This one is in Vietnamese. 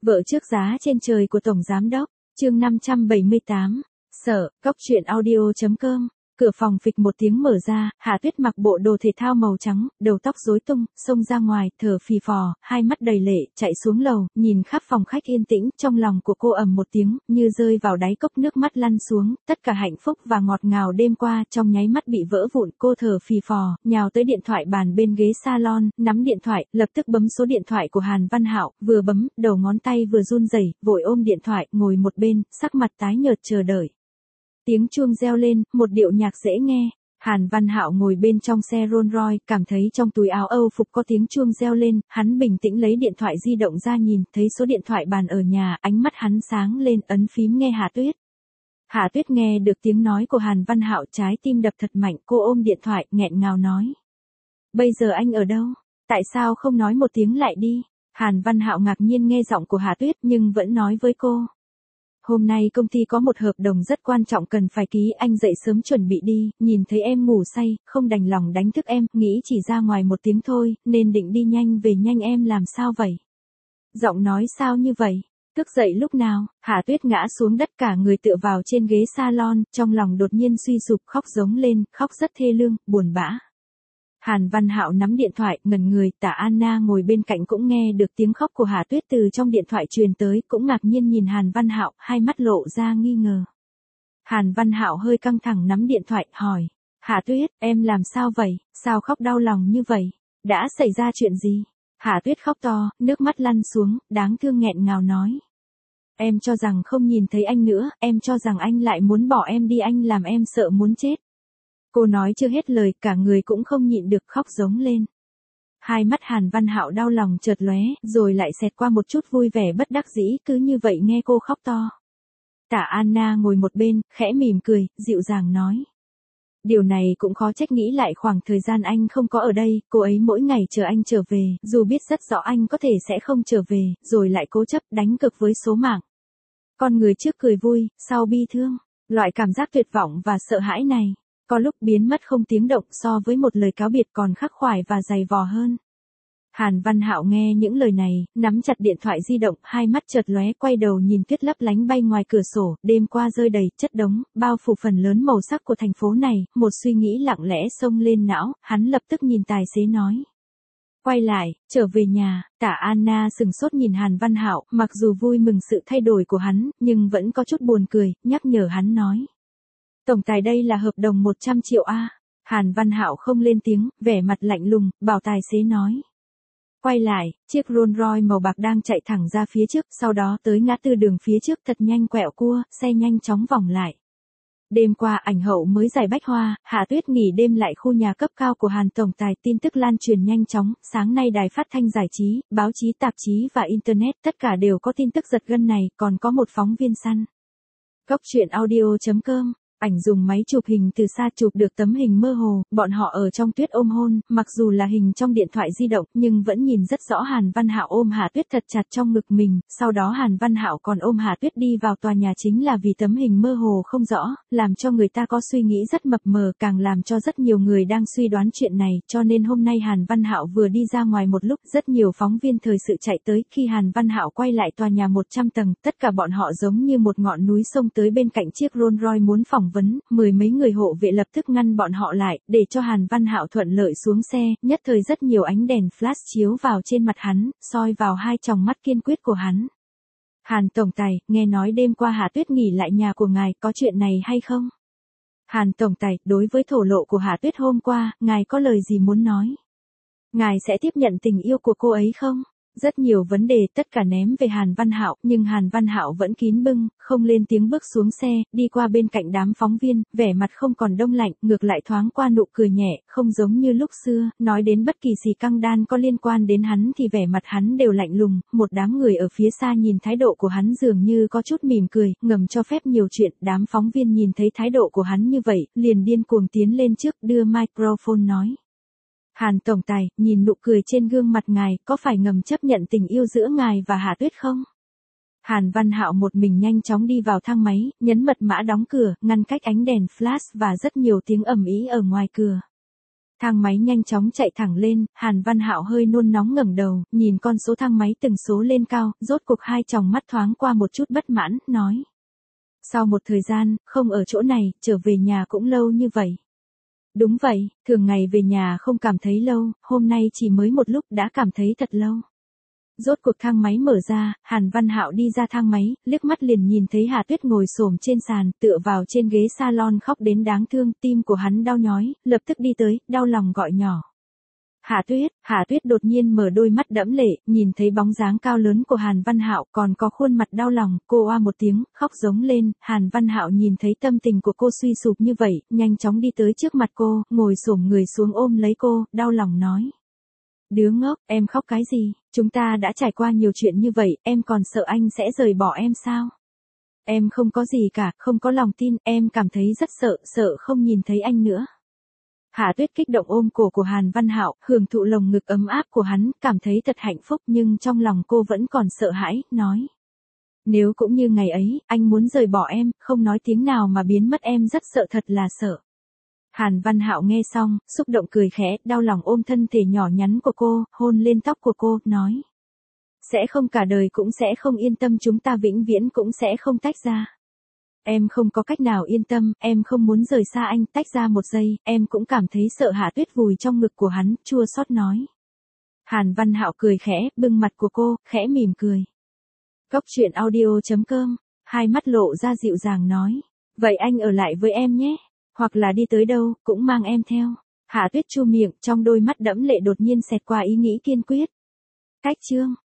Vợ trước giá trên trời của Tổng Giám Đốc, chương 578, Sở, Cóc truyện audio.com. Cửa phòng phịch một tiếng mở ra, Hạ Tuyết mặc bộ đồ thể thao màu trắng, đầu tóc rối tung, xông ra ngoài, thở phì phò, hai mắt đầy lệ, chạy xuống lầu, nhìn khắp phòng khách yên tĩnh, trong lòng của cô ầm một tiếng, như rơi vào đáy cốc nước mắt lăn xuống, tất cả hạnh phúc và ngọt ngào đêm qua, trong nháy mắt bị vỡ vụn, cô thở phì phò, nhào tới điện thoại bàn bên ghế salon, nắm điện thoại, lập tức bấm số điện thoại của Hàn Văn Hạo, vừa bấm, đầu ngón tay vừa run rẩy, vội ôm điện thoại, ngồi một bên, sắc mặt tái nhợt chờ đợi. Tiếng chuông reo lên, một điệu nhạc dễ nghe. Hàn Văn Hạo ngồi bên trong xe Rolls Royce, cảm thấy trong túi áo Âu phục có tiếng chuông reo lên, hắn bình tĩnh lấy điện thoại di động ra nhìn, thấy số điện thoại bàn ở nhà, ánh mắt hắn sáng lên, ấn phím nghe Hạ Tuyết. Hạ Tuyết nghe được tiếng nói của Hàn Văn Hạo, trái tim đập thật mạnh, cô ôm điện thoại, nghẹn ngào nói. Bây giờ anh ở đâu? Tại sao không nói một tiếng lại đi? Hàn Văn Hạo ngạc nhiên nghe giọng của Hạ Tuyết nhưng vẫn nói với cô. Hôm nay công ty có một hợp đồng rất quan trọng cần phải ký, anh dậy sớm chuẩn bị đi, nhìn thấy em ngủ say, không đành lòng đánh thức em, nghĩ chỉ ra ngoài một tiếng thôi, nên định đi nhanh về nhanh, em làm sao vậy? Giọng nói sao như vậy? Thức dậy lúc nào? Hạ Tuyết ngã xuống đất cả người tựa vào trên ghế salon, trong lòng đột nhiên suy sụp, khóc giống lên, khóc rất thê lương, buồn bã. Hàn Văn Hạo nắm điện thoại, ngẩn người, Tạ Anna ngồi bên cạnh cũng nghe được tiếng khóc của Hạ Tuyết từ trong điện thoại truyền tới, cũng ngạc nhiên nhìn Hàn Văn Hạo, hai mắt lộ ra nghi ngờ. Hàn Văn Hạo hơi căng thẳng nắm điện thoại, hỏi, Hạ Tuyết, em làm sao vậy, sao khóc đau lòng như vậy, đã xảy ra chuyện gì? Hạ Tuyết khóc to, nước mắt lăn xuống, đáng thương nghẹn ngào nói. Em cho rằng không nhìn thấy anh nữa, em cho rằng anh lại muốn bỏ em đi, anh làm em sợ muốn chết. Cô nói chưa hết lời, cả người cũng không nhịn được khóc giống lên. Hai mắt Hàn Văn Hạo đau lòng chợt lóe, rồi lại xẹt qua một chút vui vẻ bất đắc dĩ, cứ như vậy nghe cô khóc to. Tạ Anna ngồi một bên, khẽ mỉm cười, dịu dàng nói. Điều này cũng khó trách, nghĩ lại khoảng thời gian anh không có ở đây, cô ấy mỗi ngày chờ anh trở về, dù biết rất rõ anh có thể sẽ không trở về, rồi lại cố chấp đánh cược với số mạng. Con người trước cười vui, sau bi thương, loại cảm giác tuyệt vọng và sợ hãi này. Có lúc biến mất không tiếng động, so với một lời cáo biệt còn khắc khoải và dày vò hơn. Hàn Văn Hạo nghe những lời này, nắm chặt điện thoại di động, hai mắt chợt lóe, quay đầu nhìn tuyết lấp lánh bay ngoài cửa sổ, đêm qua rơi đầy chất đống, bao phủ phần lớn màu sắc của thành phố này, một suy nghĩ lặng lẽ xông lên não, hắn lập tức nhìn tài xế nói. Quay lại, trở về nhà. Tạ Anna sừng sốt nhìn Hàn Văn Hạo, mặc dù vui mừng sự thay đổi của hắn, nhưng vẫn có chút buồn cười, nhắc nhở hắn nói. Tổng tài, đây là hợp đồng 100 triệu a. Hàn Văn Hạo không lên tiếng, vẻ mặt lạnh lùng, bảo tài xế nói. Quay lại, chiếc Rolls Royce màu bạc đang chạy thẳng ra phía trước, sau đó tới ngã tư đường phía trước thật nhanh quẹo cua, xe nhanh chóng vòng lại. Đêm qua ảnh hậu mới giải bách hoa, Hạ Tuyết nghỉ đêm lại khu nhà cấp cao của Hàn Tổng tài, tin tức lan truyền nhanh chóng, sáng nay đài phát thanh giải trí, báo chí tạp chí và Internet tất cả đều có tin tức giật gân này, còn có một phóng viên săn. Cóc truyện audio.com. Ảnh dùng máy chụp hình từ xa chụp được tấm hình mơ hồ, bọn họ ở trong tuyết ôm hôn, mặc dù là hình trong điện thoại di động, nhưng vẫn nhìn rất rõ Hàn Văn Hạo ôm Hạ Tuyết thật chặt trong ngực mình, sau đó Hàn Văn Hạo còn ôm Hạ Tuyết đi vào tòa nhà chính là vì tấm hình mơ hồ không rõ, làm cho người ta có suy nghĩ rất mập mờ, càng làm cho rất nhiều người đang suy đoán chuyện này, cho nên hôm nay Hàn Văn Hạo vừa đi ra ngoài một lúc, rất nhiều phóng viên thời sự chạy tới, khi Hàn Văn Hạo quay lại tòa nhà 100 tầng, tất cả bọn họ giống như một ngọn núi xông tới bên cạnh chiếc Rolls Royce muốn phỏng vấn, mười mấy người hộ vệ lập tức ngăn bọn họ lại, để cho Hàn Văn Hạo thuận lợi xuống xe, nhất thời rất nhiều ánh đèn flash chiếu vào trên mặt hắn, soi vào hai tròng mắt kiên quyết của hắn. Hàn Tổng tài, nghe nói đêm qua Hạ Tuyết nghỉ lại nhà của ngài, có chuyện này hay không? Hàn Tổng tài, đối với thổ lộ của Hạ Tuyết hôm qua, ngài có lời gì muốn nói? Ngài sẽ tiếp nhận tình yêu của cô ấy không? Rất nhiều vấn đề tất cả ném về Hàn Văn Hạo, nhưng Hàn Văn Hạo vẫn kín bưng, không lên tiếng bước xuống xe, đi qua bên cạnh đám phóng viên, vẻ mặt không còn đông lạnh, ngược lại thoáng qua nụ cười nhẹ, không giống như lúc xưa, nói đến bất kỳ gì căng đan có liên quan đến hắn thì vẻ mặt hắn đều lạnh lùng, một đám người ở phía xa nhìn thái độ của hắn dường như có chút mỉm cười, ngầm cho phép nhiều chuyện, đám phóng viên nhìn thấy thái độ của hắn như vậy, liền điên cuồng tiến lên trước, đưa microphone nói. Hàn Tổng tài, nhìn nụ cười trên gương mặt ngài, có phải ngầm chấp nhận tình yêu giữa ngài và Hạ Tuyết không? Hàn Văn Hạo một mình nhanh chóng đi vào thang máy, nhấn mật mã đóng cửa, ngăn cách ánh đèn flash và rất nhiều tiếng ầm ĩ ở ngoài cửa. Thang máy nhanh chóng chạy thẳng lên, Hàn Văn Hạo hơi nôn nóng ngẩng đầu, nhìn con số thang máy từng số lên cao, rốt cục hai tròng mắt thoáng qua một chút bất mãn, nói. Sau một thời gian, không ở chỗ này, trở về nhà cũng lâu như vậy. Đúng vậy, thường ngày về nhà không cảm thấy lâu, hôm nay chỉ mới một lúc đã cảm thấy thật lâu. Rốt cuộc thang máy mở ra, Hàn Văn Hạo đi ra thang máy, liếc mắt liền nhìn thấy Hà Tuyết ngồi xổm trên sàn, tựa vào trên ghế salon khóc đến đáng thương, tim của hắn đau nhói, lập tức đi tới, đau lòng gọi nhỏ. Hà Tuyết đột nhiên mở đôi mắt đẫm lệ, nhìn thấy bóng dáng cao lớn của Hàn Văn Hạo, còn có khuôn mặt đau lòng, cô oa một tiếng, khóc giống lên, Hàn Văn Hạo nhìn thấy tâm tình của cô suy sụp như vậy, nhanh chóng đi tới trước mặt cô, ngồi xổm người xuống ôm lấy cô, đau lòng nói. Đứa ngốc, em khóc cái gì, chúng ta đã trải qua nhiều chuyện như vậy, em còn sợ anh sẽ rời bỏ em sao? Em không có gì cả, không có lòng tin, em cảm thấy rất sợ không nhìn thấy anh nữa. Hạ Tuyết kích động ôm cổ của Hàn Văn Hạo, hưởng thụ lồng ngực ấm áp của hắn, cảm thấy thật hạnh phúc nhưng trong lòng cô vẫn còn sợ hãi, nói. Nếu cũng như ngày ấy, anh muốn rời bỏ em, không nói tiếng nào mà biến mất em rất sợ thật là sợ. Hàn Văn Hạo nghe xong, xúc động cười khẽ, đau lòng ôm thân thể nhỏ nhắn của cô, hôn lên tóc của cô, nói. Sẽ không cả đời cũng sẽ không yên tâm, chúng ta vĩnh viễn cũng sẽ không tách ra. Em không có cách nào yên tâm, em không muốn rời xa anh, tách ra một giây, em cũng cảm thấy sợ. Hạ Tuyết vùi trong ngực của hắn, chua xót nói. Hàn Văn Hạo cười khẽ, bưng mặt của cô, khẽ mỉm cười. Cốc truyện audio.com, hai mắt lộ ra dịu dàng nói. Vậy anh ở lại với em nhé, hoặc là đi tới đâu, cũng mang em theo. Hạ Tuyết chu miệng, trong đôi mắt đẫm lệ đột nhiên xẹt qua ý nghĩ kiên quyết. Cách chương.